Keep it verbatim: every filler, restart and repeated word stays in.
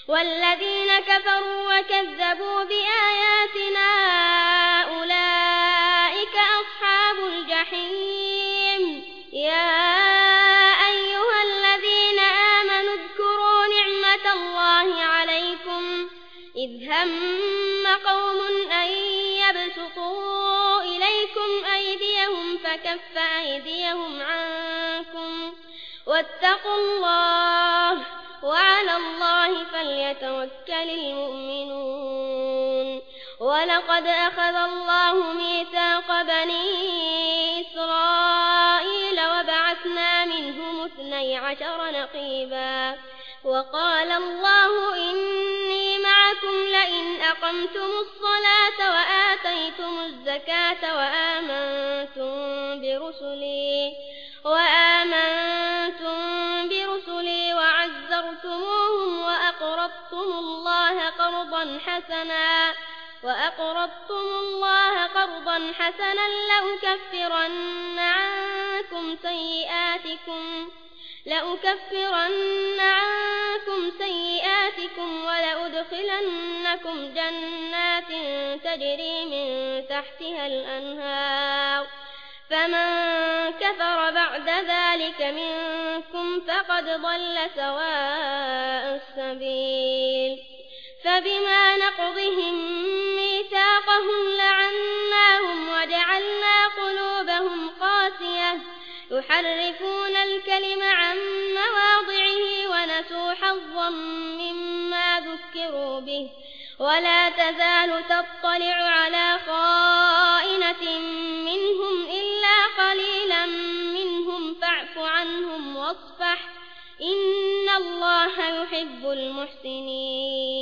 والذين كفروا وكذبوا بآياتنا أولئك أصحاب الجحيم. يا أيها الذين آمنوا اذكروا نعمة الله عليكم إذ هم قوم أن يبسطوا إليكم أيديهم فكف أيديهم عنكم واتقوا الله وعلى الله فليتوكل المؤمنون. ولقد أخذ الله ميثاق بني إسرائيل وبعثنا منهم اثني عشر نقيبا وقال الله إني معكم لئن أقمتم الصلاة وآتيتم الزكاة وآمنتم برسلي وآمنتم برسلي وعزرتموهم وأقرضتم الله قرضا حسنا وأقرضتم الله قرضا حسنا لأكفرن عنكم سيئاتكم لأكفرن عنكم سيئاتكم ولأدخلنكم جنات تجري من تحتها الأنهار فمن كفر بعد ذلك منكم فقد ضل سواء السبيل. فبما نقضهم ميثاقهم لعناهم وجعلنا قلوبهم قاسية يحرفون الكلم عن مواضعه ونسوا حظا مما ذكروا به ولا تزال تطلع على خائنة منهم إلا قليلا منهم فاعف عنهم واصفح إن الله يحب المحسنين.